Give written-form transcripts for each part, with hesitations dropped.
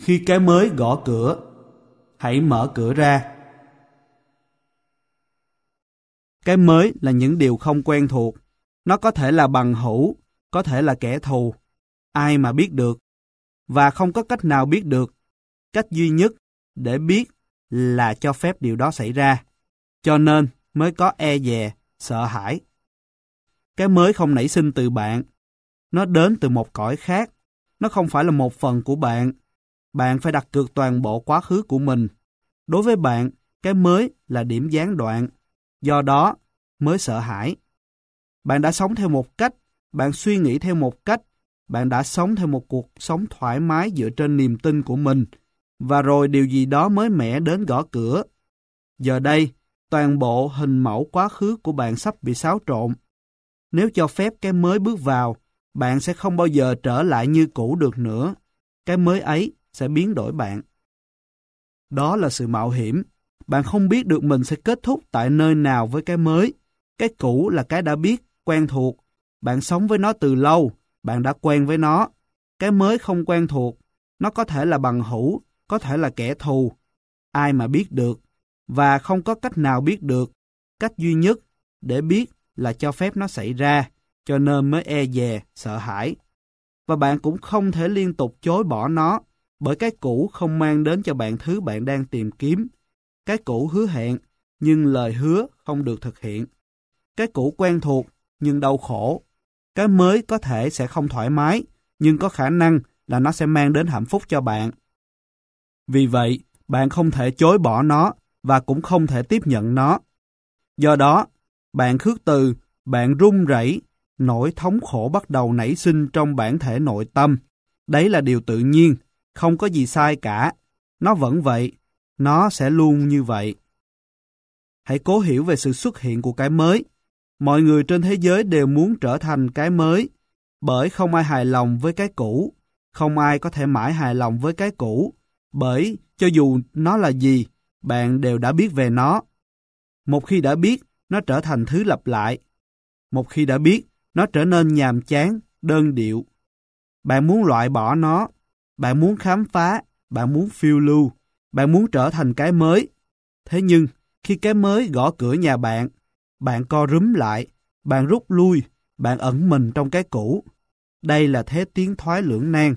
Khi cái mới gõ cửa, hãy mở cửa ra. Cái mới là những điều không quen thuộc. Nó có thể là bằng hữu, có thể là kẻ thù. Ai mà biết được? Và không có cách nào biết được. Cách duy nhất để biết là cho phép điều đó xảy ra. Cho nên mới có e dè, sợ hãi. Cái mới không nảy sinh từ bạn. Nó đến từ một cõi khác. Nó không phải là một phần của bạn. Bạn phải đặt cược toàn bộ quá khứ của mình. Đối với bạn, cái mới là điểm gián đoạn. Do đó, mới sợ hãi. Bạn đã sống theo một cách, bạn suy nghĩ theo một cách, bạn đã sống theo một cuộc sống thoải mái dựa trên niềm tin của mình, và rồi điều gì đó mới mẻ đến gõ cửa. Giờ đây, toàn bộ hình mẫu quá khứ của bạn sắp bị xáo trộn. Nếu cho phép cái mới bước vào, bạn sẽ không bao giờ trở lại như cũ được nữa. Cái mới ấy sẽ biến đổi bạn. Đó là sự mạo hiểm. Bạn không biết được mình sẽ kết thúc tại nơi nào với cái mới. Cái cũ là cái đã biết, quen thuộc. Bạn sống với nó từ lâu, bạn đã quen với nó. Cái mới không quen thuộc. Nó có thể là bằng hữu, có thể là kẻ thù. Ai mà biết được? Và không có cách nào biết được. Cách duy nhất để biết là cho phép nó xảy ra, cho nên mới e dè, sợ hãi. Và bạn cũng không thể liên tục chối bỏ nó, bởi cái cũ không mang đến cho bạn thứ bạn đang tìm kiếm. Cái cũ hứa hẹn, nhưng lời hứa không được thực hiện. Cái cũ quen thuộc, nhưng đau khổ. Cái mới có thể sẽ không thoải mái, nhưng có khả năng là nó sẽ mang đến hạnh phúc cho bạn. Vì vậy, bạn không thể chối bỏ nó, và cũng không thể tiếp nhận nó. Do đó, bạn khước từ, bạn run rẩy, nỗi thống khổ bắt đầu nảy sinh trong bản thể nội tâm. Đấy là điều tự nhiên, không có gì sai cả. Nó vẫn vậy, nó sẽ luôn như vậy. Hãy cố hiểu về sự xuất hiện của cái mới. Mọi người trên thế giới đều muốn trở thành cái mới, bởi không ai hài lòng với cái cũ. Không ai có thể mãi hài lòng với cái cũ, bởi cho dù nó là gì, bạn đều đã biết về nó. Một khi đã biết, nó trở thành thứ lặp lại. Một khi đã biết, nó trở nên nhàm chán, đơn điệu. Bạn muốn loại bỏ nó, bạn muốn khám phá, bạn muốn phiêu lưu, bạn muốn trở thành cái mới. Thế nhưng, khi cái mới gõ cửa nhà bạn, bạn co rúm lại, bạn rút lui, bạn ẩn mình trong cái cũ. Đây là thế tiến thoái lưỡng nan.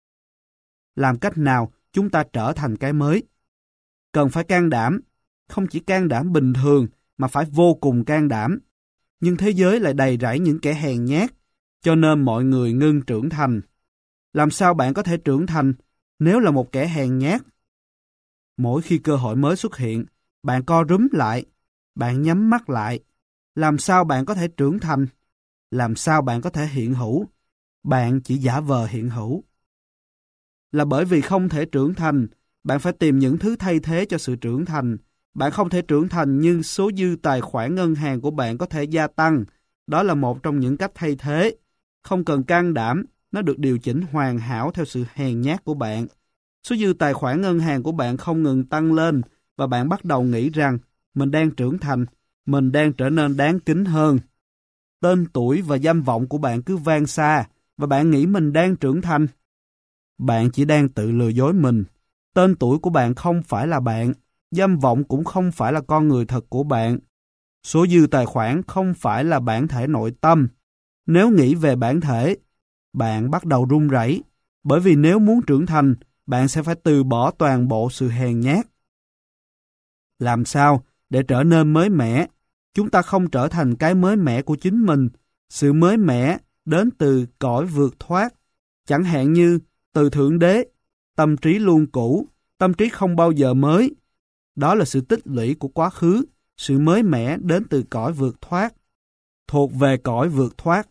Làm cách nào chúng ta trở thành cái mới? Cần phải can đảm, không chỉ can đảm bình thường mà phải vô cùng can đảm. Nhưng thế giới lại đầy rẫy những kẻ hèn nhát, cho nên mọi người ngưng trưởng thành. Làm sao bạn có thể trưởng thành nếu là một kẻ hèn nhát? Mỗi khi cơ hội mới xuất hiện, bạn co rúm lại, bạn nhắm mắt lại. Làm sao bạn có thể trưởng thành? Làm sao bạn có thể hiện hữu? Bạn chỉ giả vờ hiện hữu. Là bởi vì không thể trưởng thành, bạn phải tìm những thứ thay thế cho sự trưởng thành. Bạn không thể trưởng thành nhưng số dư tài khoản ngân hàng của bạn có thể gia tăng. Đó là một trong những cách thay thế. Không cần can đảm, nó được điều chỉnh hoàn hảo theo sự hèn nhát của bạn. Số dư tài khoản ngân hàng của bạn không ngừng tăng lên và bạn bắt đầu nghĩ rằng mình đang trưởng thành, mình đang trở nên đáng kính hơn. Tên tuổi và danh vọng của bạn cứ vang xa và bạn nghĩ mình đang trưởng thành. Bạn chỉ đang tự lừa dối mình. Tên tuổi của bạn không phải là bạn. Danh vọng cũng không phải là con người thật của bạn. Số dư tài khoản không phải là bản thể nội tâm. Nếu nghĩ về bản thể, bạn bắt đầu run rẩy. Bởi vì nếu muốn trưởng thành, bạn sẽ phải từ bỏ toàn bộ sự hèn nhát. Làm sao để trở nên mới mẻ? Chúng ta không trở thành cái mới mẻ của chính mình. Sự mới mẻ đến từ cõi vượt thoát. Chẳng hạn như từ Thượng Đế, tâm trí luôn cũ, tâm trí không bao giờ mới. Đó là sự tích lũy của quá khứ, sự mới mẻ đến từ cõi vượt thoát, thuộc về cõi vượt thoát.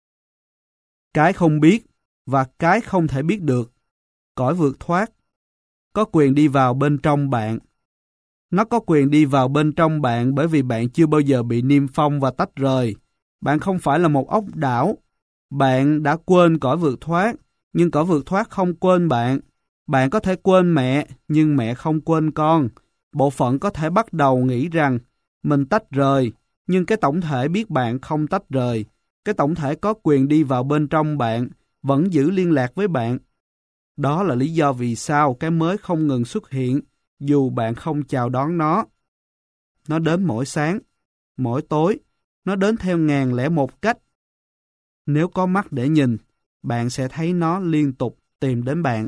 Cái không biết và cái không thể biết được, cõi vượt thoát, có quyền đi vào bên trong bạn. Nó có quyền đi vào bên trong bạn bởi vì bạn chưa bao giờ bị niêm phong và tách rời. Bạn không phải là một ốc đảo. Bạn đã quên cõi vượt thoát, nhưng cõi vượt thoát không quên bạn. Bạn có thể quên mẹ, nhưng mẹ không quên con. Bộ phận có thể bắt đầu nghĩ rằng mình tách rời, nhưng cái tổng thể biết bạn không tách rời. Cái tổng thể có quyền đi vào bên trong bạn, vẫn giữ liên lạc với bạn. Đó là lý do vì sao cái mới không ngừng xuất hiện dù bạn không chào đón nó. Nó đến mỗi sáng, mỗi tối, nó đến theo 1001 cách. Nếu có mắt để nhìn, bạn sẽ thấy nó liên tục tìm đến bạn.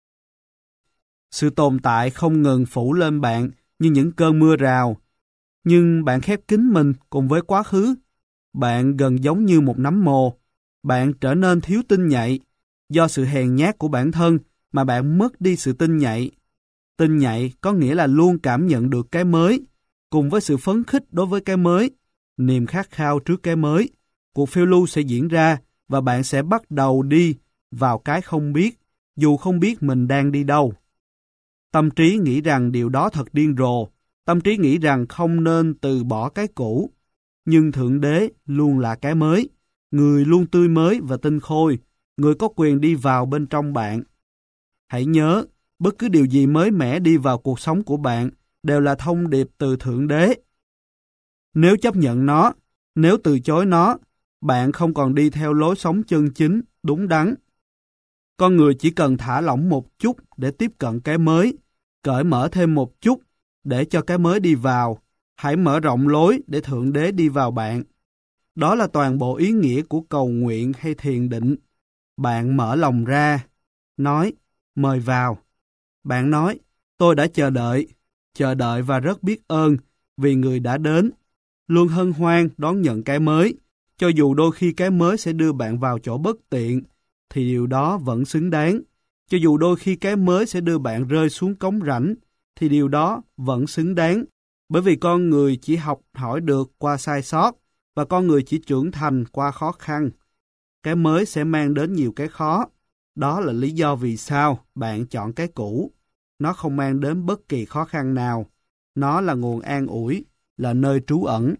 Sự tồn tại không ngừng phủ lên bạn như những cơn mưa rào, nhưng bạn khép kín mình cùng với quá khứ. Bạn gần giống như một nấm mồ. Bạn trở nên thiếu tinh nhạy. Do sự hèn nhát của bản thân mà bạn mất đi sự tinh nhạy. Tinh nhạy có nghĩa là luôn cảm nhận được cái mới, cùng với sự phấn khích đối với cái mới, niềm khát khao trước cái mới. Cuộc phiêu lưu sẽ diễn ra và bạn sẽ bắt đầu đi vào cái không biết, dù không biết mình đang đi đâu. Tâm trí nghĩ rằng điều đó thật điên rồ. Tâm trí nghĩ rằng không nên từ bỏ cái cũ. Nhưng Thượng Đế luôn là cái mới. Người luôn tươi mới và tinh khôi. Người có quyền đi vào bên trong bạn. Hãy nhớ, bất cứ điều gì mới mẻ đi vào cuộc sống của bạn đều là thông điệp từ Thượng Đế. Nếu chấp nhận nó, nếu từ chối nó, bạn không còn đi theo lối sống chân chính, đúng đắn. Con người chỉ cần thả lỏng một chút để tiếp cận cái mới, cởi mở thêm một chút để cho cái mới đi vào. Hãy mở rộng lối để Thượng Đế đi vào bạn. Đó là toàn bộ ý nghĩa của cầu nguyện hay thiền định. Bạn mở lòng ra, nói, mời vào. Bạn nói, tôi đã chờ đợi và rất biết ơn vì người đã đến. Luôn hân hoan đón nhận cái mới, cho dù đôi khi cái mới sẽ đưa bạn vào chỗ bất tiện, thì điều đó vẫn xứng đáng. Cho dù đôi khi cái mới sẽ đưa bạn rơi xuống cống rãnh, thì điều đó vẫn xứng đáng. Bởi vì con người chỉ học hỏi được qua sai sót, và con người chỉ trưởng thành qua khó khăn. Cái mới sẽ mang đến nhiều cái khó. Đó là lý do vì sao bạn chọn cái cũ. Nó không mang đến bất kỳ khó khăn nào. Nó là nguồn an ủi, là nơi trú ẩn.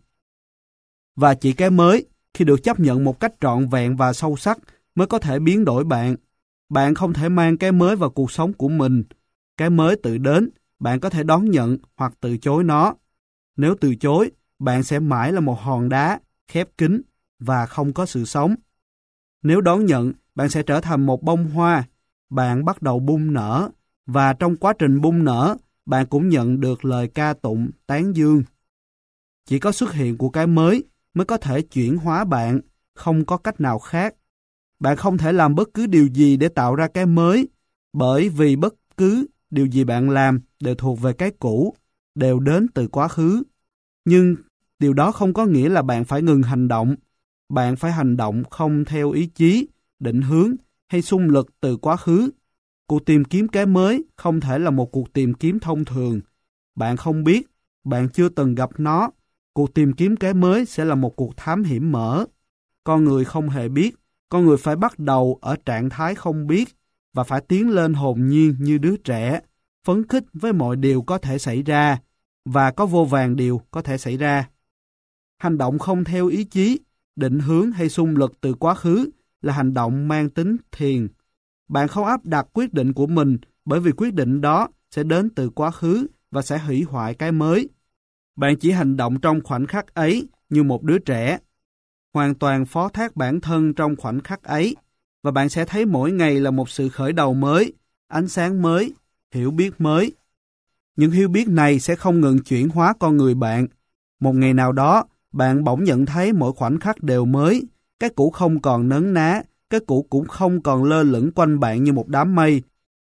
Và chỉ cái mới, khi được chấp nhận một cách trọn vẹn và sâu sắc, mới có thể biến đổi bạn. Bạn không thể mang cái mới vào cuộc sống của mình. Cái mới tự đến, bạn có thể đón nhận hoặc từ chối nó. Nếu từ chối, bạn sẽ mãi là một hòn đá, khép kín và không có sự sống. Nếu đón nhận, bạn sẽ trở thành một bông hoa. Bạn bắt đầu bung nở, và trong quá trình bung nở, bạn cũng nhận được lời ca tụng, tán dương. Chỉ có xuất hiện của cái mới có thể chuyển hóa bạn, không có cách nào khác. Bạn không thể làm bất cứ điều gì để tạo ra cái mới, bởi vì bất cứ điều gì bạn làm đều thuộc về cái cũ, đều đến từ quá khứ. Nhưng điều đó không có nghĩa là bạn phải ngừng hành động. Bạn phải hành động không theo ý chí, định hướng hay xung lực từ quá khứ. Cuộc tìm kiếm cái mới không thể là một cuộc tìm kiếm thông thường. Bạn không biết, bạn chưa từng gặp nó. Cuộc tìm kiếm cái mới sẽ là một cuộc thám hiểm mở. Con người không hề biết, con người phải bắt đầu ở trạng thái không biết và phải tiến lên hồn nhiên như đứa trẻ, phấn khích với mọi điều có thể xảy ra và có vô vàn điều có thể xảy ra. Hành động không theo ý chí, định hướng hay xung lực từ quá khứ là hành động mang tính thiền. Bạn không áp đặt quyết định của mình bởi vì quyết định đó sẽ đến từ quá khứ và sẽ hủy hoại cái mới. Bạn chỉ hành động trong khoảnh khắc ấy như một đứa trẻ, hoàn toàn phó thác bản thân trong khoảnh khắc ấy, và bạn sẽ thấy mỗi ngày là một sự khởi đầu mới, ánh sáng mới, hiểu biết mới. Những hiểu biết này sẽ không ngừng chuyển hóa con người bạn. Một ngày nào đó, bạn bỗng nhận thấy mỗi khoảnh khắc đều mới, cái cũ không còn nấn ná, cái cũ cũng không còn lơ lửng quanh bạn như một đám mây.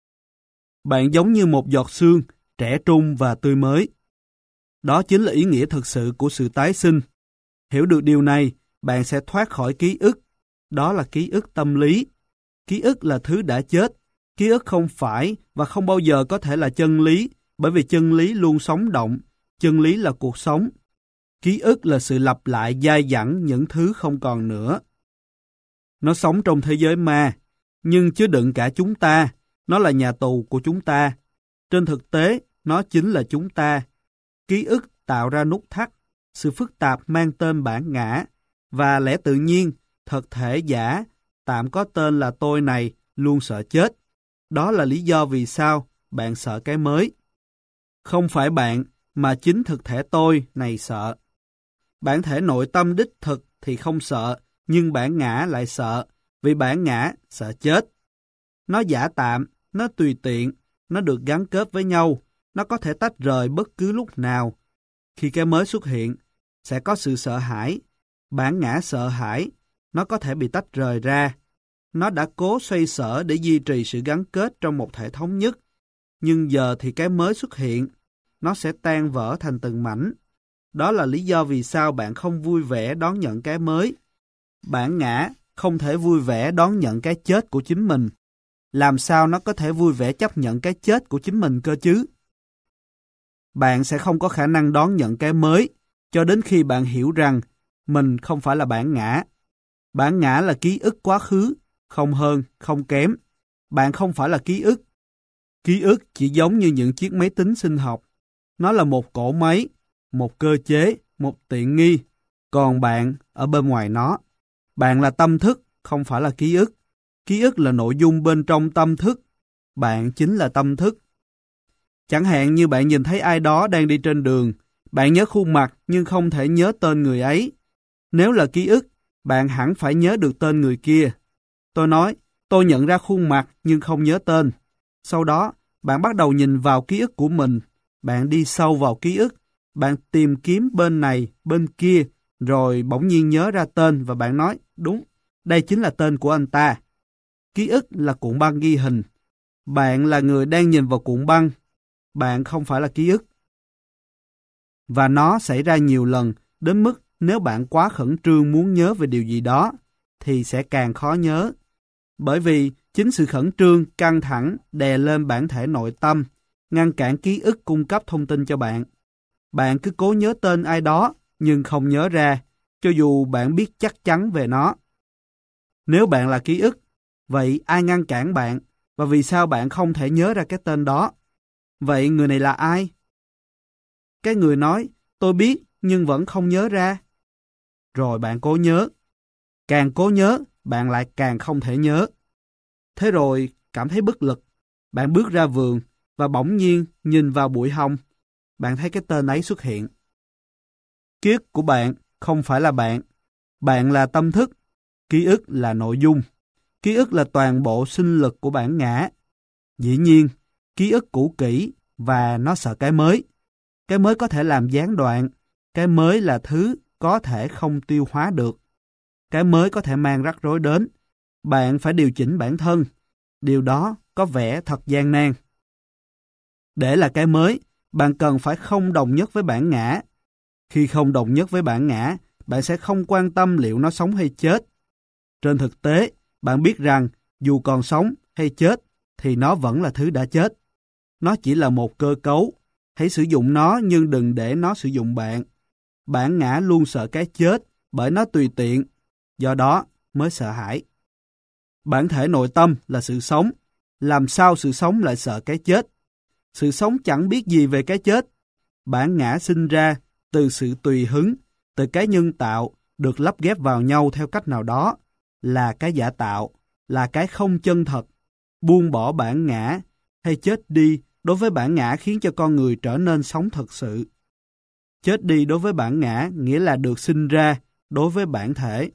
Bạn giống như một giọt sương, trẻ trung và tươi mới. Đó chính là ý nghĩa thực sự của sự tái sinh. Hiểu được điều này, bạn sẽ thoát khỏi ký ức. Đó là ký ức tâm lý. Ký ức là thứ đã chết. Ký ức không phải và không bao giờ có thể là chân lý, bởi vì chân lý luôn sống động. Chân lý là cuộc sống. Ký ức là sự lặp lại dai dẳng những thứ không còn nữa. Nó sống trong thế giới ma, nhưng chứa đựng cả chúng ta. Nó là nhà tù của chúng ta. Trên thực tế, nó chính là chúng ta. Ký ức tạo ra nút thắt, sự phức tạp mang tên bản ngã, và lẽ tự nhiên, thực thể giả, tạm có tên là tôi này, luôn sợ chết. Đó là lý do vì sao bạn sợ cái mới. Không phải bạn, mà chính thực thể tôi này sợ. Bản thể nội tâm đích thực thì không sợ, nhưng bản ngã lại sợ, vì bản ngã sợ chết. Nó giả tạm, nó tùy tiện, nó được gắn kết với nhau, nó có thể tách rời bất cứ lúc nào. Khi cái mới xuất hiện, sẽ có sự sợ hãi, bản ngã sợ hãi, nó có thể bị tách rời ra. Nó đã cố xoay sở để duy trì sự gắn kết trong một thể thống nhất. Nhưng giờ thì cái mới xuất hiện, nó sẽ tan vỡ thành từng mảnh. Đó là lý do vì sao bạn không vui vẻ đón nhận cái mới. Bản ngã không thể vui vẻ đón nhận cái chết của chính mình. Làm sao nó có thể vui vẻ chấp nhận cái chết của chính mình cơ chứ? Bạn sẽ không có khả năng đón nhận cái mới cho đến khi bạn hiểu rằng mình không phải là bản ngã. Bản ngã là ký ức quá khứ, không hơn, không kém. Bạn không phải là ký ức. Ký ức chỉ giống như những chiếc máy tính sinh học. Nó là một cỗ máy, một cơ chế, một tiện nghi. Còn bạn ở bên ngoài nó. Bạn là tâm thức, không phải là ký ức. Ký ức là nội dung bên trong tâm thức. Bạn chính là tâm thức. Chẳng hạn như bạn nhìn thấy ai đó đang đi trên đường. Bạn nhớ khuôn mặt nhưng không thể nhớ tên người ấy. Nếu là ký ức, bạn hẳn phải nhớ được tên người kia. Tôi nói, tôi nhận ra khuôn mặt nhưng không nhớ tên. Sau đó, bạn bắt đầu nhìn vào ký ức của mình. Bạn đi sâu vào ký ức. Bạn tìm kiếm bên này, bên kia, rồi bỗng nhiên nhớ ra tên và bạn nói, đúng, đây chính là tên của anh ta. Ký ức là cuộn băng ghi hình. Bạn là người đang nhìn vào cuộn băng. Bạn không phải là ký ức. Và nó xảy ra nhiều lần, đến mức nếu bạn quá khẩn trương muốn nhớ về điều gì đó, thì sẽ càng khó nhớ. Bởi vì chính sự khẩn trương, căng thẳng đè lên bản thể nội tâm, ngăn cản ký ức cung cấp thông tin cho bạn. Bạn cứ cố nhớ tên ai đó, nhưng không nhớ ra, cho dù bạn biết chắc chắn về nó. Nếu bạn là ký ức, vậy ai ngăn cản bạn, và vì sao bạn không thể nhớ ra cái tên đó? Vậy người này là ai? Cái người nói, tôi biết, nhưng vẫn không nhớ ra. Rồi bạn cố nhớ. Càng cố nhớ, bạn lại càng không thể nhớ. Thế rồi, cảm thấy bất lực. Bạn bước ra vườn, và bỗng nhiên nhìn vào bụi hồng. Bạn thấy cái tên ấy xuất hiện. Ký ức của bạn không phải là bạn. Bạn là tâm thức. Ký ức là nội dung. Ký ức là toàn bộ sinh lực của bản ngã. Dĩ nhiên, ký ức cũ kỹ và nó sợ cái mới. Cái mới có thể làm gián đoạn. Cái mới là thứ có thể không tiêu hóa được. Cái mới có thể mang rắc rối đến. Bạn phải điều chỉnh bản thân. Điều đó có vẻ thật gian nan. Để là cái mới, bạn cần phải không đồng nhất với bản ngã. Khi không đồng nhất với bản ngã, bạn sẽ không quan tâm liệu nó sống hay chết. Trên thực tế, bạn biết rằng dù còn sống hay chết, thì nó vẫn là thứ đã chết. Nó chỉ là một cơ cấu. Hãy sử dụng nó nhưng đừng để nó sử dụng bạn. Bản ngã luôn sợ cái chết bởi nó tùy tiện. Do đó mới sợ hãi. Bản thể nội tâm là sự sống. Làm sao sự sống lại sợ cái chết? Sự sống chẳng biết gì về cái chết. Bản ngã sinh ra từ sự tùy hứng, từ cái nhân tạo được lắp ghép vào nhau theo cách nào đó, là cái giả tạo, là cái không chân thật. Buông bỏ bản ngã hay chết đi đối với bản ngã khiến cho con người trở nên sống thật sự. Chết đi đối với bản ngã nghĩa là được sinh ra đối với bản thể.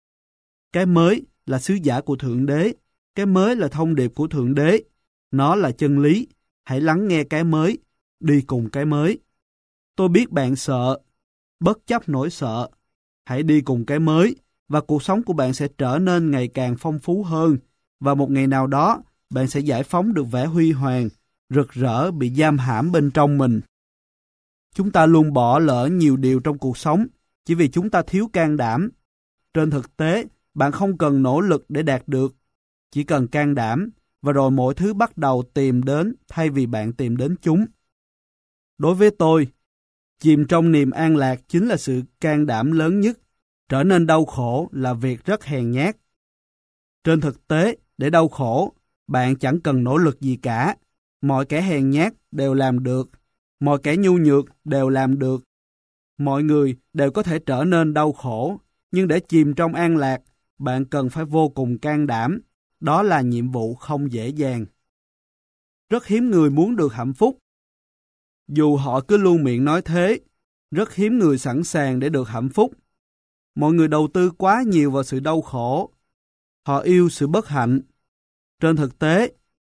Cái mới là sứ giả của Thượng Đế. Cái mới là thông điệp của Thượng Đế. Nó là chân lý. Hãy lắng nghe cái mới, đi cùng cái mới. Tôi biết bạn sợ, bất chấp nỗi sợ. Hãy đi cùng cái mới, và cuộc sống của bạn sẽ trở nên ngày càng phong phú hơn. Và một ngày nào đó, bạn sẽ giải phóng được vẻ huy hoàng, rực rỡ bị giam hãm bên trong mình. Chúng ta luôn bỏ lỡ nhiều điều trong cuộc sống, chỉ vì chúng ta thiếu can đảm. Trên thực tế, bạn không cần nỗ lực để đạt được, chỉ cần can đảm, và rồi mọi thứ bắt đầu tìm đến thay vì bạn tìm đến chúng. Đối với tôi, chìm trong niềm an lạc chính là sự can đảm lớn nhất. Trở nên đau khổ là việc rất hèn nhát. Trên thực tế, để đau khổ, bạn chẳng cần nỗ lực gì cả. Mọi kẻ hèn nhát đều làm được. Mọi kẻ nhu nhược đều làm được. Mọi người đều có thể trở nên đau khổ. Nhưng để chìm trong an lạc, bạn cần phải vô cùng can đảm. Đó là nhiệm vụ không dễ dàng. Rất hiếm người muốn được hạnh phúc. Dù họ cứ luôn miệng nói thế, rất hiếm người sẵn sàng để được hạnh phúc. Mọi người đầu tư quá nhiều vào sự đau khổ. Họ yêu sự bất hạnh. Trên thực tế,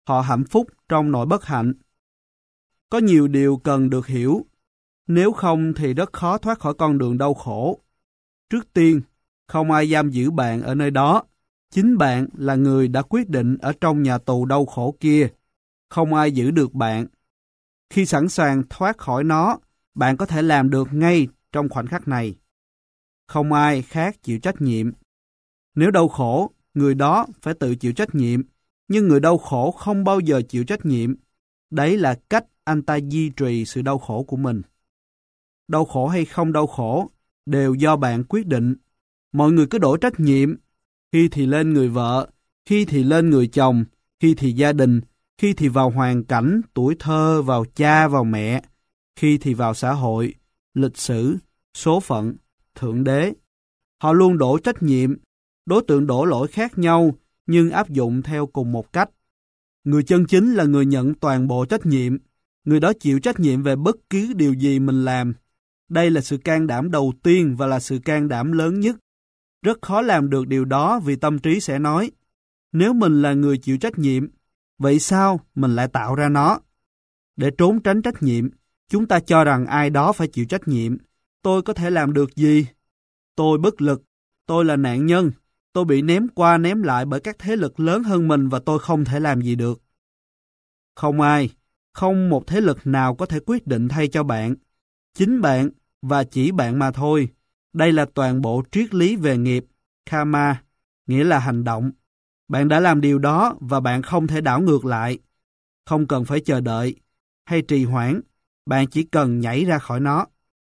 Họ hạnh phúc trong nỗi bất hạnh. Có nhiều điều cần được hiểu, nếu không thì rất khó thoát khỏi con đường đau khổ. Trước tiên, không ai giam giữ bạn ở nơi đó. Chính bạn là người đã quyết định ở trong nhà tù đau khổ kia. Không ai giữ được bạn. Khi sẵn sàng thoát khỏi nó, bạn có thể làm được ngay trong khoảnh khắc này. Không ai khác chịu trách nhiệm. Nếu đau khổ, người đó phải tự chịu trách nhiệm. Nhưng người đau khổ không bao giờ chịu trách nhiệm. Đấy là cách anh ta duy trì sự đau khổ của mình. Đau khổ hay không đau khổ đều do bạn quyết định. Mọi người cứ đổ trách nhiệm. Khi thì lên người vợ, khi thì lên người chồng, khi thì gia đình, khi thì vào hoàn cảnh, tuổi thơ, vào cha, vào mẹ, khi thì vào xã hội, lịch sử, số phận, thượng đế. Họ luôn đổ trách nhiệm, đối tượng đổ lỗi khác nhau nhưng áp dụng theo cùng một cách. Người chân chính là người nhận toàn bộ trách nhiệm, người đó chịu trách nhiệm về bất cứ điều gì mình làm. Đây là sự can đảm đầu tiên và là sự can đảm lớn nhất. Rất khó làm được điều đó vì tâm trí sẽ nói, nếu mình là người chịu trách nhiệm, vậy sao mình lại tạo ra nó? Để trốn tránh trách nhiệm, chúng ta cho rằng ai đó phải chịu trách nhiệm. Tôi có thể làm được gì? Tôi bất lực, tôi là nạn nhân, tôi bị ném qua ném lại bởi các thế lực lớn hơn mình và tôi không thể làm gì được. Không ai, không một thế lực nào có thể quyết định thay cho bạn. Chính bạn và chỉ bạn mà thôi. Đây là toàn bộ triết lý về nghiệp, karma, nghĩa là hành động. Bạn đã làm điều đó và bạn không thể đảo ngược lại. Không cần phải chờ đợi hay trì hoãn, bạn chỉ cần nhảy ra khỏi nó.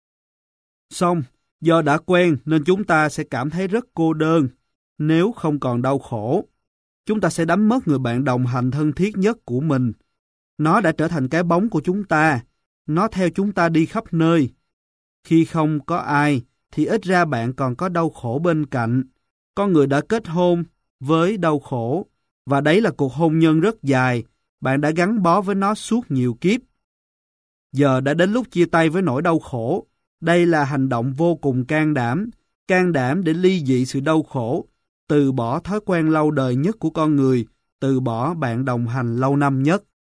Xong, do đã quen nên chúng ta sẽ cảm thấy rất cô đơn. Nếu không còn đau khổ, chúng ta sẽ đánh mất người bạn đồng hành thân thiết nhất của mình. Nó đã trở thành cái bóng của chúng ta. Nó theo chúng ta đi khắp nơi. Khi không có ai, thì ít ra bạn còn có đau khổ bên cạnh. Con người đã kết hôn với đau khổ, và đấy là cuộc hôn nhân rất dài. Bạn đã gắn bó với nó suốt nhiều kiếp. Giờ đã đến lúc chia tay với nỗi đau khổ. Đây là hành động vô cùng can đảm để ly dị sự đau khổ, từ bỏ thói quen lâu đời nhất của con người, từ bỏ bạn đồng hành lâu năm nhất.